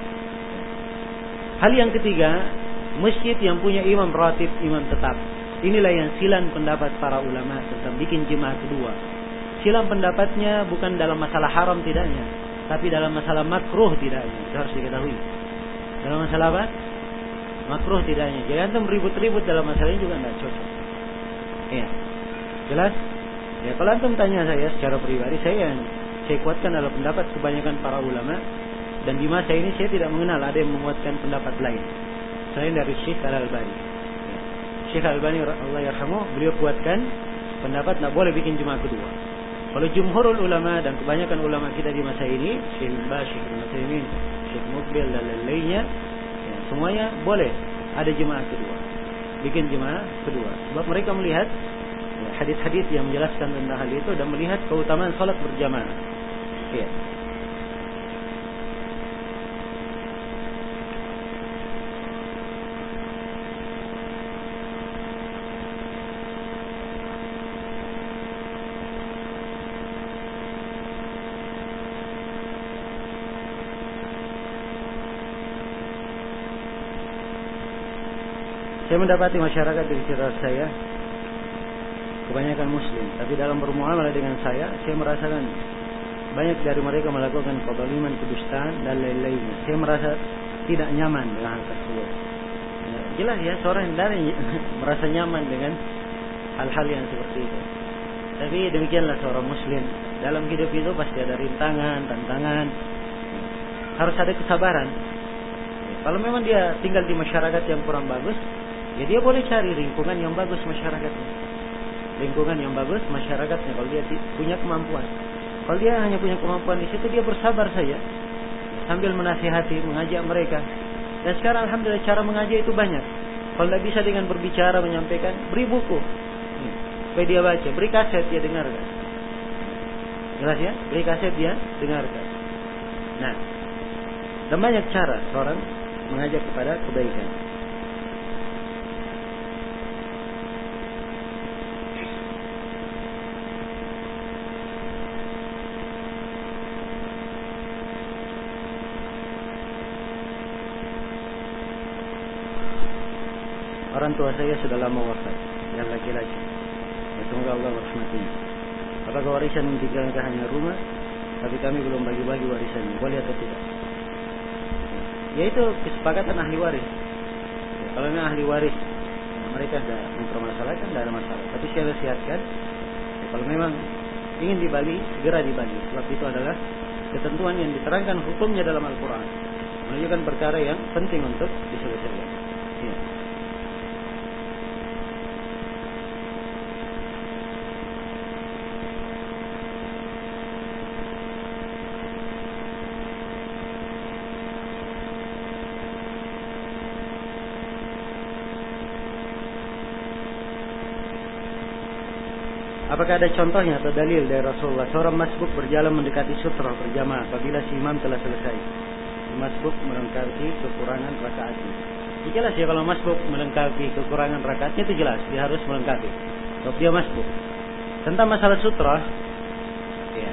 Hal yang ketiga, masjid yang punya imam ratib, imam tetap. Inilah yang silang pendapat para ulama tentang bikin jemaah kedua. Silang pendapatnya bukan dalam masalah haram tidaknya, tapi dalam masalah makruh tidaknya. Itu harus diketahui. Dalam masalah apa? Makruh tidaknya. Jadi antum ribut-ribut dalam masalah ini juga tidak cocok. Iya. Jelas? Ya, kalau antum tanya saya secara pribadi, saya kuatkan dalam pendapat kebanyakan para ulama, dan di masa ini saya tidak mengenal ada yang menguatkan pendapat lain selain dari Syekh Al-Albani. Syekh Al-Albani Allah yarhamuh, beliau kuatkan pendapat tidak boleh bikin jemaah kedua. Kalau jumhurul ulama dan kebanyakan ulama kita di masa ini, Syekh Ibn Baz, Syekh Ibn Utsaimin, Syekh Muqbil dan lain-lainnya, semuanya boleh ada jemaah kedua, bikin jemaah kedua. Sebab mereka melihat hadis-hadis yang menjelaskan tentang hal itu dan melihat keutamaan salat berjamaah. Iya. Saya mendapati masyarakat di sekitar saya kebanyakan muslim, tapi dalam bermuamalah dengan saya merasakan banyak dari mereka melakukan kezaliman, kedustaan dan lain-lainnya. Saya merasa tidak nyaman dengan hal tersebut. Ya, jelas ya, seorang dari merasa nyaman dengan hal-hal yang seperti itu. Tapi demikianlah seorang muslim. Dalam hidup itu pasti ada rintangan, tantangan. Harus ada kesabaran. Kalau memang dia tinggal di masyarakat yang kurang bagus, ya dia boleh cari lingkungan yang bagus masyarakatnya. Lingkungan yang bagus masyarakatnya kalau dia punya kemampuan. Kalau dia hanya punya kemampuan di situ, dia bersabar saja sambil menasihati, mengajak mereka. Dan sekarang alhamdulillah cara mengajak itu banyak. Kalau tidak bisa dengan berbicara, menyampaikan, beri buku supaya dia baca, beri kaset dia dengarkan. Jelas ya? Beri kaset dia dengarkan. Nah, dan banyak cara seorang mengajak kepada kebaikan. Orang tua saya sudah lama wafat, yang laki-laki. Ya, semoga Allah merahmatinya. Apakah warisan yang ditinggalkan hanya rumah, tapi kami belum bagi-bagi warisannya, boleh atau tidak? Ya, itu kesepakatan ahli waris. Ya, kalau memang ahli waris, mereka sudah mempermasalahkan, tidak ada masalah. Tapi saya nasihatkan, ya, kalau memang ingin dibagi, segera dibagi. Sebab itu adalah ketentuan yang diterangkan hukumnya dalam Al-Quran. menunjukkan perkara yang penting untuk diselesaikan. Ya. Apakah ada contohnya atau dalil dari Rasulullah seorang masbuk berjalan mendekati sutra berjamaah apabila si imam telah selesai? Si masbuk melengkapi kekurangan rakaatnya. Jelas ya kalau masbuk melengkapi kekurangan rakaatnya itu jelas dia harus melengkapi. Sebab dia masbuk. Tentang masalah sutra, ya.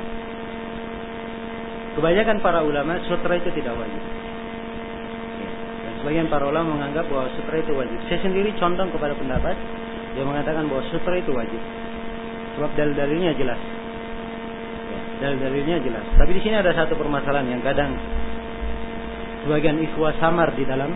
Kebanyakan para ulama sutra itu tidak wajib. Ya. Dan sebagian para ulama menganggap bahwa sutra itu wajib. Saya sendiri condong kepada pendapat yang mengatakan bahwa sutra itu wajib. Sebab dalil-dalilnya jelas. Ya, dalil-dalilnya jelas. Tapi di sini ada satu permasalahan yang kadang sebagian ikhwah samar di dalam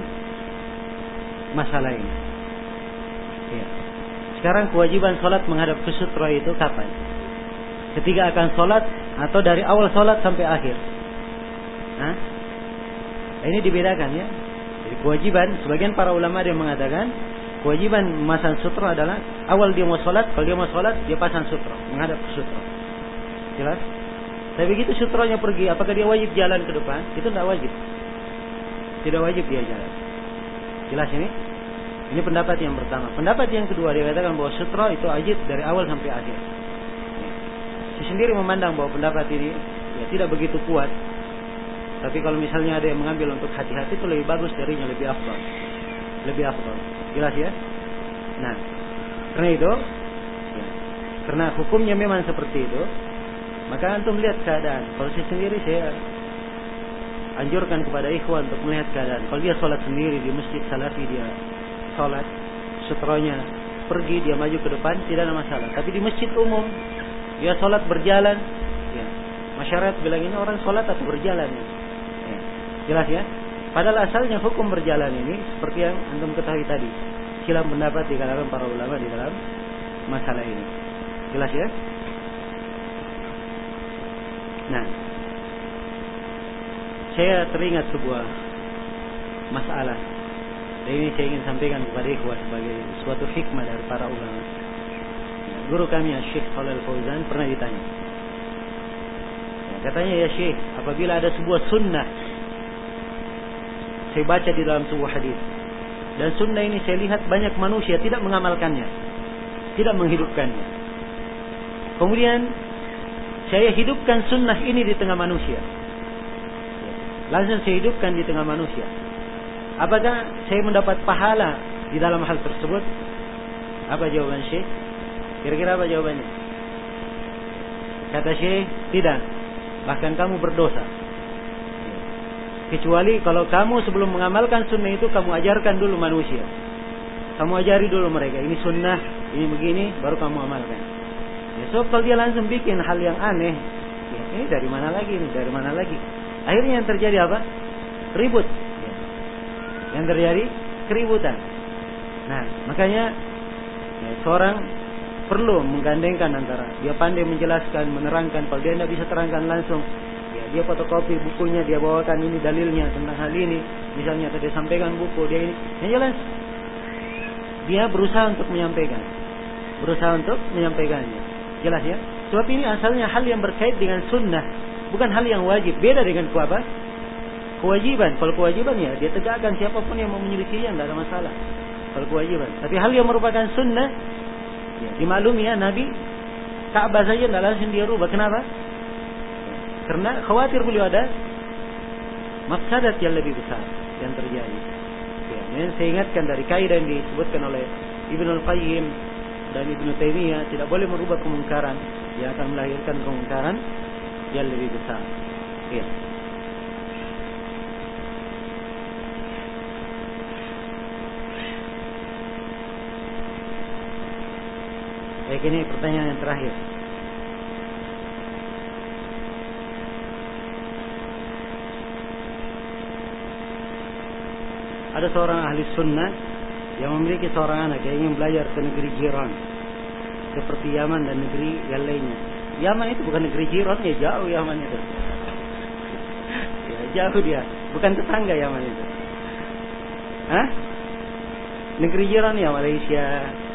masalah ini. Ya. Sekarang kewajiban sholat menghadap ke sutra itu kapan? Ketika akan sholat atau dari awal sholat sampai akhir? Nah, ini dibedakan ya. Jadi kewajiban, sebagian para ulama dia mengatakan kewajiban memasang sutra adalah awal dia mau sholat, kalau dia mau sholat dia pasang sutra, menghadap ke sutra. Jelas? Tapi begitu sutranya pergi, apakah dia wajib jalan ke depan? Itu tidak wajib. Tidak wajib dia jalan. Jelas ini? Ini pendapat yang pertama. Pendapat yang kedua dia katakan bahwa sutra itu wajib dari awal sampai akhir. Saya sendiri memandang bahwa pendapat ini ya tidak begitu kuat. Tapi kalau misalnya ada yang mengambil untuk hati-hati itu lebih bagus darinya, lebih afdal. Lebih afdal. Jelas ya? Nah, karena itu, ya, karena hukumnya memang seperti itu, maka antum lihat keadaan. Kalau saya sendiri saya anjurkan kepada ikhwan untuk melihat keadaan. Kalau dia sholat sendiri di masjid salafi, dia sholat, sutranya pergi, dia maju ke depan, tidak ada masalah. Tapi di masjid umum, dia sholat berjalan, ya, masyarakat bilang ini orang sholat atau berjalan. Ya, jelas ya? Padahal asalnya hukum berjalan ini seperti yang antum ketahui tadi. Silang pendapat di kalangan para ulama di dalam masalah ini. Jelas ya? Nah, saya teringat sebuah masalah. Dan ini saya ingin sampaikan kepada ikhwah sebagai suatu hikmah dari para ulama. Guru kami Syekh Shalal Fauzan pernah ditanya. Ya, katanya ya Syekh, apabila ada sebuah sunnah saya baca di dalam sebuah hadis. Dan sunnah ini saya lihat banyak manusia tidak mengamalkannya. Tidak menghidupkannya. Kemudian saya hidupkan sunnah ini di tengah manusia. Langsung saya hidupkan di tengah manusia. Apakah saya mendapat pahala di dalam hal tersebut? Apa jawaban Syekh? Kira-kira apa jawabannya? Kata Syekh, tidak. Bahkan kamu berdosa. Kecuali kalau kamu sebelum mengamalkan sunnah itu kamu ajarkan dulu manusia. Kamu ajari dulu mereka. Ini sunnah, ini begini, baru kamu amalkan. Ya, so kalau dia langsung bikin hal yang aneh, ya, ini dari mana lagi? Ini dari mana lagi? Akhirnya yang terjadi apa? Ribut. Ya. Yang terjadi keributan. Nah, makanya ya, seorang perlu menggandengkan antara dia pandai menjelaskan, menerangkan. Kalau dia tidak bisa terangkan langsung, ya, dia fotokopi bukunya, dia bawakan ini dalilnya tentang hal ini. Misalnya tadi sampaikan buku dia ini. Yang jelas dia berusaha untuk menyampaikan. Berusaha untuk menyampaikannya. Jelas ya? Sebab ini asalnya hal yang berkait dengan sunnah, bukan hal yang wajib. Beda dengan apa? Kewajiban. Kalau kewajiban ya dia tegakkan siapapun yang mau menyelisihinya, tidak ada masalah. Kalau kewajiban. Tapi hal yang merupakan sunnah, ya, dimaklumi ya Nabi Ka'bah saja tidak langsung dia rubah. Kenapa? Karena khawatir beliau ada mafsadat yang lebih besar yang terjadi. Ya, dan saya ingatkan dari kaidah yang disebutkan oleh Ibnu Al-Qayyim dan Ibnu Taimiyah, tidak boleh merubah kemungkaran yang akan melahirkan kemungkaran yang lebih besar. Ya. Baik, ini pertanyaan yang terakhir. Ada seorang ahli sunnah yang memiliki seorang anak yang ingin belajar ke negeri jiran, seperti Yaman dan negeri yang lainnya. Yaman itu bukan negeri jiran, ya jauh Yaman itu. Ya, jauh dia. Bukan tetangga Yaman itu. Hah? Negeri jiran ya, Malaysia,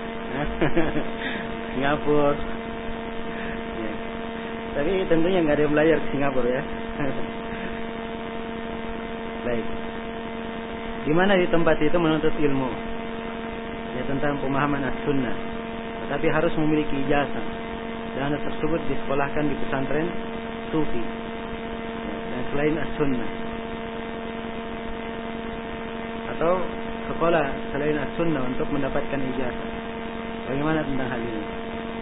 Singapura. Ya. Tapi tentunya nggak ada yang belajar ke Singapura ya. Baik. Di mana di tempat itu menuntut ilmu? Ya, tentang pemahaman as-sunnah. Tetapi harus memiliki ijazah. Dan anak tersebut disekolahkan di pesantren sufi. Ya, dan selain as-sunnah. Atau sekolah selain as-sunnah untuk mendapatkan ijazah. Bagaimana tentang hal ini?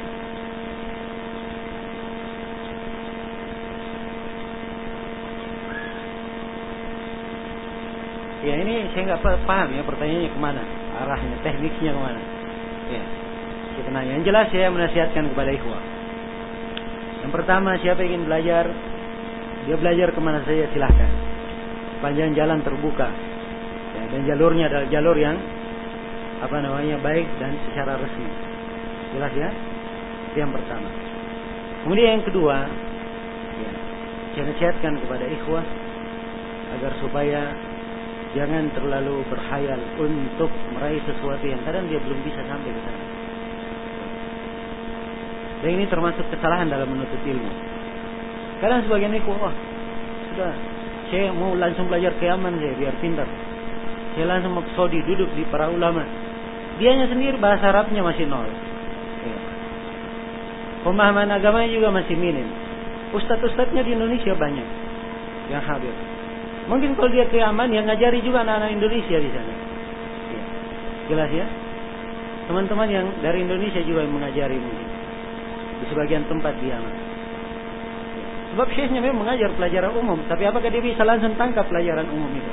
Ya, ini saya nggak paham ya pertanyaannya kemana, arahnya, tekniknya kemana. Ya, kita nanya. Yang jelas saya menasihatkan kepada ikhwah. Yang pertama, siapa ingin belajar, dia belajar kemana saja silahkan. Sepanjang jalan terbuka. Ya, dan jalurnya adalah jalur yang baik dan secara resmi. Jelas ya? Itu yang pertama. Kemudian yang kedua, ya, saya nasihatkan kepada ikhwah agar supaya jangan terlalu berkhayal untuk meraih sesuatu yang kadang dia belum bisa sampai ke sana. Dan ini termasuk kesalahan dalam menuntut ilmu. Kadang sebagian ikhwah, sudah, saya mau langsung belajar ke Yaman saya biar pintar. Saya langsung mau ke Saudi, duduk di para ulama. Dianya sendiri bahasa Arabnya masih nol. Ya. Pemahaman agamanya juga masih minim. Ustadz-ustadznya di Indonesia banyak yang hadir. Mungkin kalau dia ke Yaman, yang ngajari juga anak-anak Indonesia di sana. Ya. Jelas ya? Teman-teman yang dari Indonesia juga yang mengajari mungkin di sebagian tempat di Yaman. Ya. Sebab syekhnya memang mengajar pelajaran umum, tapi apakah dia bisa langsung tangkap pelajaran umum itu?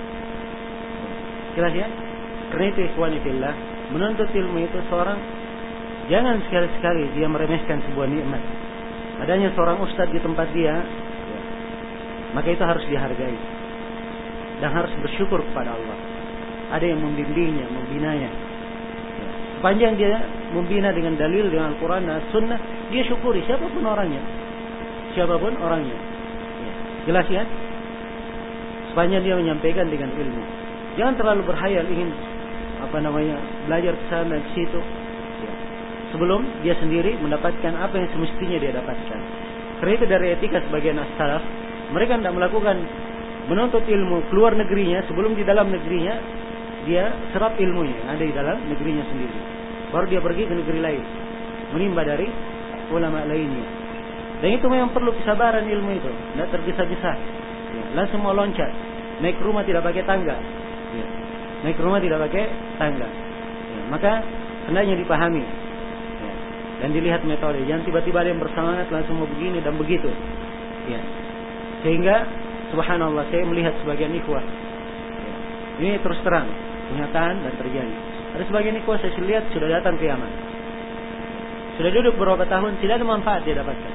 Jelas ya? Karena itu ikhwani fillah, menuntut ilmu itu seorang jangan sekali-sekali dia meremehkan sebuah nikmat. Adanya seorang ustadz di tempat dia, ya, maka itu harus dihargai dan harus bersyukur kepada Allah. Ada yang membimbingnya, membinanya. Ya. Sepanjang dia membina dengan dalil, dengan Al-Quran dan Sunnah, dia syukuri siapapun orangnya. Siapapun orangnya. Ya. Jelas ya? Sepanjang dia menyampaikan dengan ilmu. Jangan terlalu berhayal ingin belajar ke sana ke situ. Ya. Sebelum dia sendiri mendapatkan apa yang semestinya dia dapatkan. Karena itu dari etika sebagian as-salaf, mereka tidak melakukan menuntut ilmu keluar negerinya sebelum di dalam negerinya dia serap ilmunya yang ada di dalam negerinya sendiri. Baru dia pergi ke negeri lain, menimba dari ulama lainnya. Dan itu memang perlu kesabaran ilmu itu, tidak tergesa-gesa. Ya. Langsung mau loncat, naik rumah tidak pakai tangga. Ya. Naik rumah tidak pakai tangga. Ya. Maka hendaknya dipahami. Ya. Dan dilihat metode. Jangan tiba-tiba ada yang bersemangat langsung mau begini dan begitu. Ya. Sehingga subhanallah saya melihat sebagian ikhwah. Ya. Ini terus terang kenyataan dan terjadi. Ada sebagian ikhwah saya lihat sudah datang ke Yaman. Sudah duduk beberapa tahun, tidak ada manfaat dia dapatkan.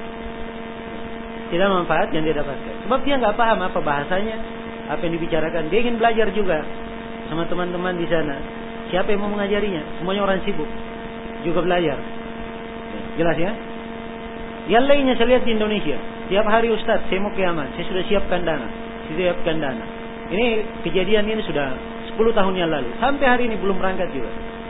Tidak ada manfaat yang dia dapatkan. Sebab dia nggak paham apa bahasanya, apa yang dibicarakan. Dia ingin belajar juga sama teman-teman di sana. Siapa yang mau mengajarinya? Semuanya orang sibuk. Juga belajar. Jelas ya? Yang lainnya saya lihat di Indonesia. Tiap hari Ustaz, saya mau ke Yaman. Saya sudah siapkan dana. Ini kejadian ini sudah 10 tahun yang lalu. Sampai hari ini belum berangkat juga.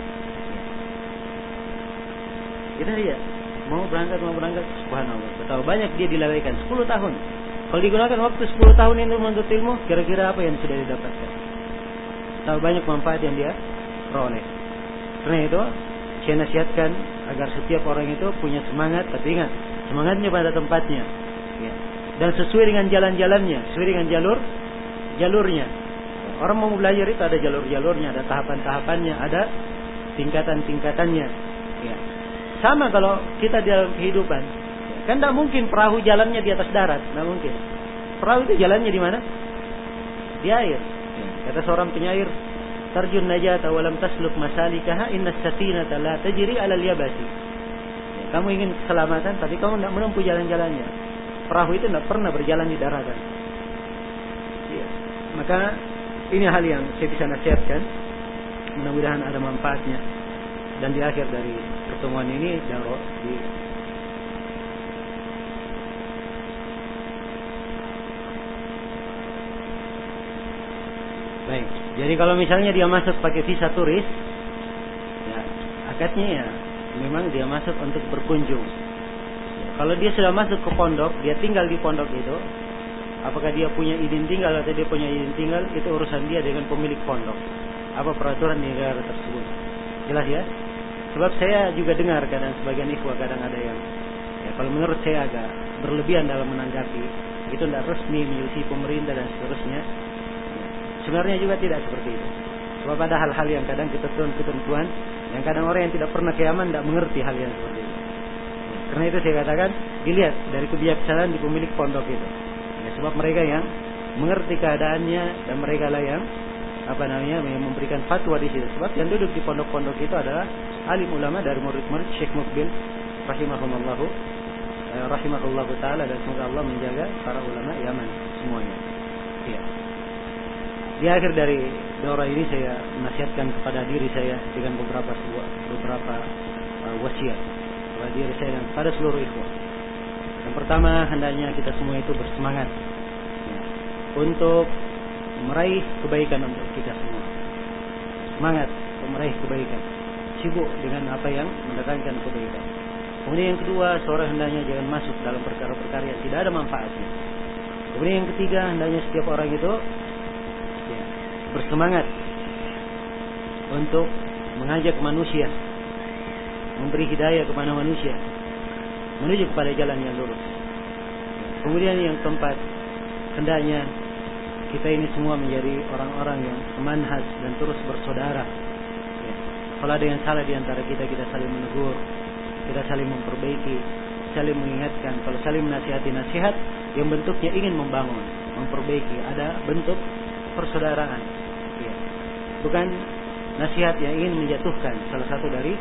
Kita lihat. Mau berangkat. Subhanallah. Betapa banyak dia dilalaikan. 10 tahun. Kalau digunakan waktu 10 tahun ini menuntut ilmu, kira-kira apa yang sudah didapatkan? Betapa banyak manfaat yang dia peroleh. Karena itu, saya nasihatkan agar setiap orang itu punya semangat. Tapi ingat, semangatnya pada tempatnya. Ya. Dan sesuai dengan jalan-jalannya. Sesuai dengan jalurnya. Orang mau belajar itu ada jalur-jalurnya. Ada tahapan-tahapannya. Ada tingkatan-tingkatannya. Ya. Sama kalau kita dalam kehidupan. Kan tidak mungkin perahu jalannya di atas darat. Tidak mungkin. Perahu itu jalannya di mana? Di air. Kata seorang penyair, tarjun najata walam tasluk masalikaha inna safinata la tajri alal yabasi. Kamu ingin keselamatan tapi kamu tidak menempuh jalan-jalannya. Perahu itu tidak pernah berjalan di daratan. Ya. Maka ini hal yang saya bisa nasihatkan. Mudah-mudahan ada manfaatnya. Dan di akhir dari pertemuan ini Jadi kalau misalnya dia masuk pakai visa turis, ya akadnya ya memang dia masuk untuk berkunjung. Ya, kalau dia sudah masuk ke pondok, dia tinggal di pondok itu, apakah dia punya izin tinggal atau dia punya izin tinggal, itu urusan dia dengan pemilik pondok. Apa peraturan di negara tersebut? Jelas ya? Sebab saya juga dengar kadang sebagian ikhwah kadang ada yang, ya kalau menurut saya agak berlebihan dalam menanggapi, itu tidak resmi menyelesaikan pemerintah dan seterusnya. Ya, sebenarnya juga tidak seperti itu. Sebab ada hal-hal yang kadang ketentuan yang kadang orang yang tidak pernah ke Yaman tidak mengerti hal yang seperti itu. Ya, karena itu saya katakan dilihat dari kebijaksanaan di pemilik pondok itu. Ya, sebab mereka yang mengerti keadaannya dan mereka lah yang yang memberikan fatwa di situ. Sebab yang duduk di pondok-pondok itu adalah alim ulama dari murid-murid Syekh Mukbil rahimahullahu taala, dan semoga Allah menjaga para ulama Yaman semuanya. Ya. Di akhir dari daurah ini saya menasihatkan kepada diri saya dengan beberapa wasiat kepada diri saya dan kepada seluruh ikhwah. Yang pertama, hendaknya kita semua itu bersemangat untuk meraih kebaikan untuk kita semua. Semangat untuk meraih kebaikan. Sibuk dengan apa yang mendatangkan kebaikan. Kemudian yang kedua, seorang hendaknya jangan masuk dalam perkara-perkara yang tidak ada manfaatnya. Kemudian yang ketiga, hendaknya setiap orang itu bersemangat untuk mengajak manusia, memberi hidayah kepada manusia menuju kepada jalan yang lurus. Kemudian yang keempat, hendaknya kita ini semua menjadi orang-orang yang semanhaj dan terus bersaudara. Ya. Kalau ada yang salah di antara kita, kita saling menegur, kita saling memperbaiki, saling mengingatkan. Kalau saling menasihati, nasihat yang bentuknya ingin membangun, memperbaiki, ada bentuk persaudaraan. Ya. Bukan nasihat yang ingin menjatuhkan salah satu dari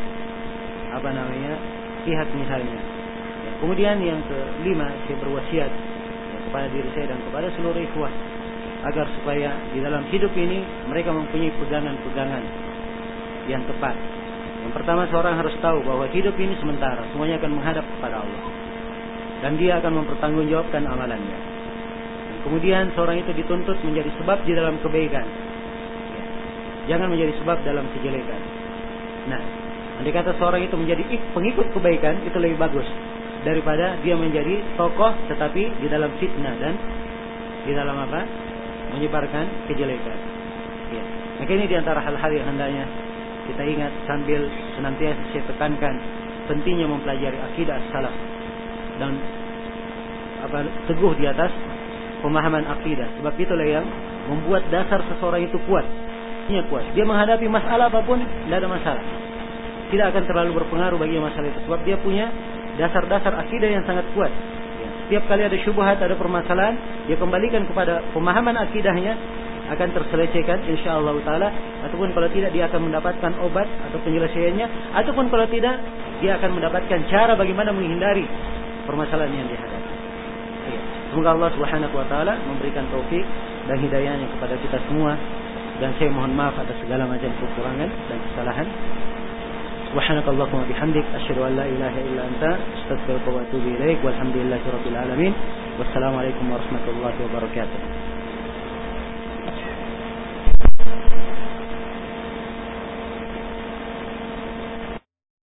pihak misalnya. Ya. Kemudian yang kelima, saya berwasiat kepada diri saya dan kepada seluruh ikhwah agar supaya di dalam hidup ini mereka mempunyai pegangan-pegangan yang tepat. Yang pertama, seorang harus tahu bahwa hidup ini sementara, semuanya akan menghadap kepada Allah dan dia akan mempertanggungjawabkan amalannya. Dan kemudian seorang itu dituntut menjadi sebab di dalam kebaikan, ya. Jangan menjadi sebab dalam kejelekan. Nah, andai kata seorang itu menjadi pengikut kebaikan, itu lebih bagus daripada dia menjadi tokoh tetapi di dalam fitnah dan di dalam menyebarkan kejelekan. Ya. Maka ini diantara hal-hal yang hendaknya kita ingat sambil senantiasa saya tekankan pentingnya mempelajari akidah as-salaf dan teguh di atas pemahaman akidah. Sebab itulah yang membuat dasar seseorang itu kuat. Dia menghadapi masalah apapun tidak ada masalah. Tidak akan terlalu berpengaruh bagi masalah itu. Sebab dia punya dasar-dasar akidah yang sangat kuat. Setiap kali ada syubhat, ada permasalahan, dia kembalikan kepada pemahaman akidahnya, akan terselesaikan insyaallah taala. Ataupun kalau tidak, dia akan mendapatkan obat atau penyelesaiannya, ataupun kalau tidak, dia akan mendapatkan cara bagaimana menghindari permasalahan yang dihadapi. Semoga Allah Subhanahu wa taala memberikan taufik dan hidayahnya kepada kita semua, dan saya mohon maaf atas segala macam kekurangan dan kesalahan. Subhanakallahumma bihamdik asyhadu an la ilaha illa anta astaghfiruka wa atubu ilaik walhamdulillahi rabbil alamin. Wassalamualaikum warahmatullahi wabarakatuh.